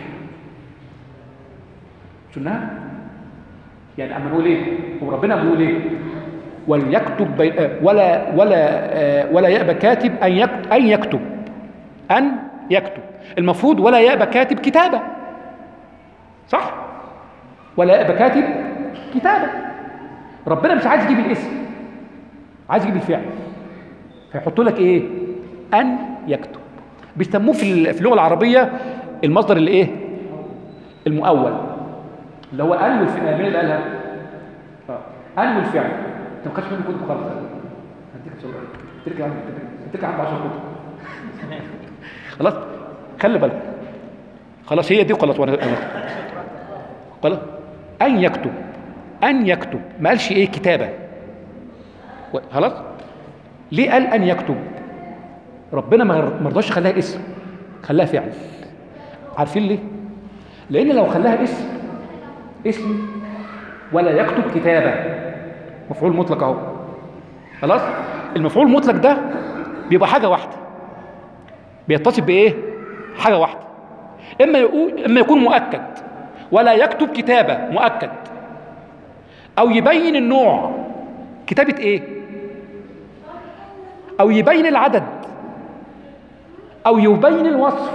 شفناها؟ يعني اما نقول ايه؟ وربنا بيقول ايه؟ وليكتب بي... ولا ولا ولا يأبى كاتب ان يكتب ان يكتب ان يكتب. المفروض ولا يأبى كاتب كتابه، صح؟ ولا يأبى كاتب كتابه. ربنا مش عايز يجيب الاسم، عايز يجيب الفعل، فيحط لك ايه؟ ان يكتب. بيسموه في اللغه العربيه المصدر الايه؟ المؤول، اللي هو ان والفعل. مين اللي قالها؟ اه ان والفعل. انت ما خدتش مني كتب خالص، هديك ان شاء الله ترجع عندك ترجع عندك عشرة كتب خلاص. خلي بالك خلاص، هي دي خلاص. وانا خلاص ان يكتب، ان يكتب ما قالش ايه؟ كتابه. خلاص. ليه قال ان يكتب؟ ربنا ما رضاش يخليها اسم، خلاها فعل. عارفين ليه؟ لان لو خلاها اسم اسم ولا يكتب كتابه، مفعول مطلق اهو. خلاص. المفعول المطلق ده بيبقى حاجه واحده، بيتصف بايه؟ حاجه واحده. اما يقول اما يكون مؤكد، ولا يكتب كتابه مؤكد، او يبين النوع كتابه ايه، او يبين العدد، او يبين الوصف.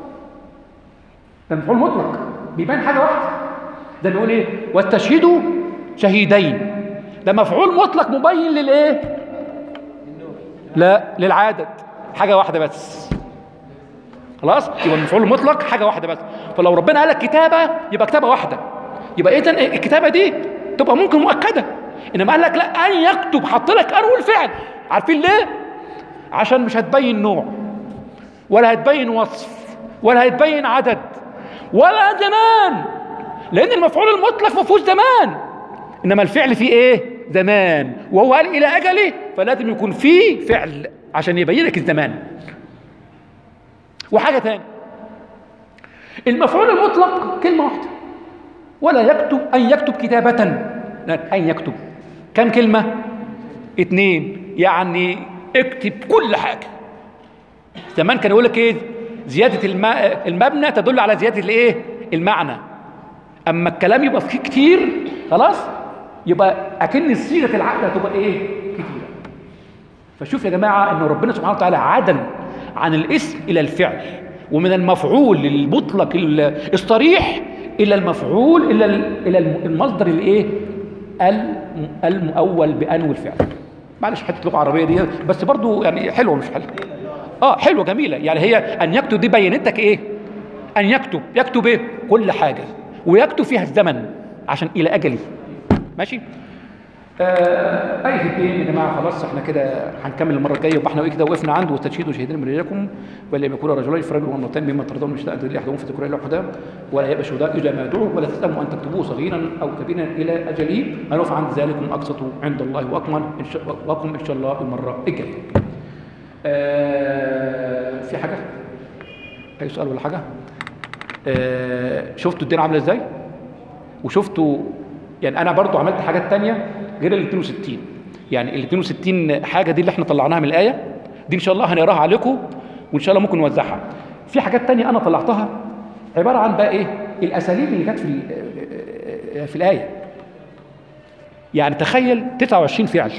ده مفعول مطلق بيبين حاجه واحده. ده بيقول ايه؟ واستشهدوا شهيدين. ده مفعول مطلق مبين للايه؟ لا، للعدد، حاجه واحده بس. خلاص. يبقى المفعول المطلق حاجه واحده بس. فلو ربنا قال لك كتابه يبقى كتابه واحده، يبقى اذا الكتابه دي تبقى ممكن مؤكده. انما قال لك لا، ان يكتب، حط لك ان والفعل. عارفين ليه؟ عشان مش هتبين نوع، ولا هتبين وصف، ولا هتبين عدد، ولا زمان، لان المفعول المطلق ما فيهوش زمان، انما الفعل فيه ايه؟ زمان. وهو قال الى اجله، فلازم يكون فيه فعل عشان يبين لك الزمان. وحاجه ثانيه، المفعول المطلق كلمه واحده، ولا يكتب ان يكتب كتابه. ان يكتب كم كلمه؟ اتنين. يعني اكتب كل حاجه. زمان كان يقول لك ايه؟ زياده المبنى تدل على زياده الايه؟ المعنى. اما الكلام يبقى فيه كتير، خلاص، يبقى اكن صيغه العقل هتبقى ايه؟ كتيره. فشوف يا جماعه ان ربنا سبحانه وتعالى عدل عن الاسم الى الفعل، ومن المفعول المطلق الصريح الى المفعول الى الى المصدر الايه؟ المؤول بان والفعل. معلش حته لغه عربيه دي بس برضو يعني حلوه، مش حلوه؟ اه حلوه جميله. يعني هي ان يكتب دي بينت لك ايه؟ أن يكتب يكتب إيه؟ كل حاجة، ويكتب فيها الزمن عشان إلى أجلي. ماشي؟ آه آية الدين يا جماعة. خلاص احنا كده هنكمل المرة الجاية، يبقى احنا كده وقفنا عنده وتشهيد شهيدين من رجالكم ولم يكون رجلين فرجل وامرأتان مما ترضون مش تأدوا أحدهم في ذكر الله وحده ولا يبقى شهداء إلا ما دعوا ولا تسلموا أن تكتبوه صغيرا أو كبيرا إلى أجله أنوف عن ذلكم أقسط عند الله وأكمل إن شاء وأكم إن شاء الله المرة الجاية. آه في حاجة؟ أي سؤال ولا حاجة؟ آه شفتوا الدين عاملة إزاي؟ وشفتوا يعني أنا برضو عملت حاجات تانية غير ال اثنين وستين. يعني ال اثنين وستين حاجة دي اللي احنا طلعناها من الآية دي إن شاء الله هنقراها عليكم وإن شاء الله ممكن نوزعها. في حاجات تانية أنا طلعتها عبارة عن بقى إيه؟ الأساليب اللي جت في في الآية. يعني تخيل تسعة وعشرين فعل،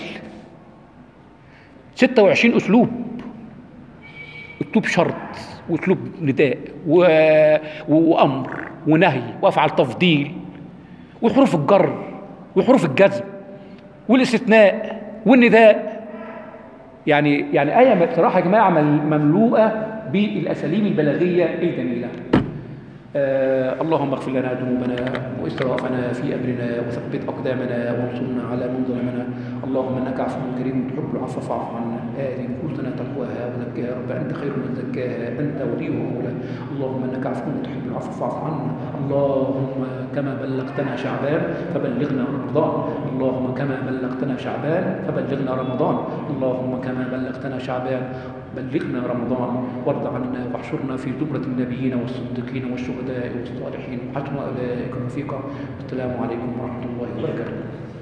ستة وعشرين أسلوب، أسلوب شرط وأسلوب نداء و... وأمر ونهي وأفعل تفضيل وحروف الجر وحروف الجزم والاستثناء والنداء. يعني يعني آية بصراحة يا جماعة مملوءة بالأساليب البلاغية الجميلة. آه اللهم اغفر لنا ذنوبنا وإسرافنا في أمرنا وثبت أقدامنا وانصرنا على من ظلمنا. اللهم إنك عفو كريم تحب العفو فاعف عنا. آت نفوسنا تقواها وزكاها رب أنت خير من زكاها أنت وليها ومولاها. اللهم إنك عفو تحب العفو فاعف عنا. اللهم كما بلغتنا شعبان فبلغنا رمضان. اللهم كما بلغتنا شعبان فبلغنا رمضان. اللهم كما بلغتنا شعبان بلغنا رمضان. وارض عنا واحشرنا في زمرة النبيين والصديقين والشهداء والصالحين وحسن أولئك رفيقا. السلام عليكم ورحمة الله وبركاته.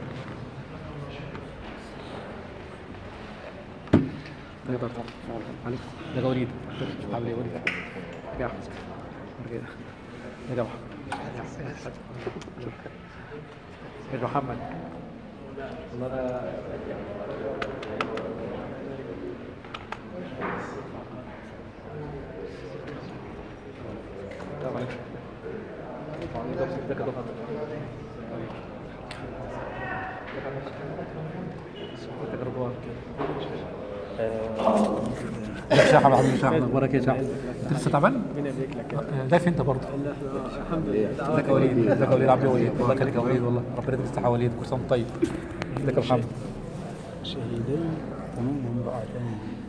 ده وليد عامل ايه وليد؟ يا احمد يا جماعه يا محمد والله انا يا شيخ عبد العزيز شيخ اخبارك يا شيخ؟ انت لسه تعبان؟ ده في انت برضه الحمد لله. ازيك يا وليد؟ ازيك يا وليد عبد الوليد؟ الله يخليك يا وليد والله ربنا يديك الصحه يا وليد كل سنه وانت طيب. ازيك يا محمد؟ شهيدين ومنهم امرأتان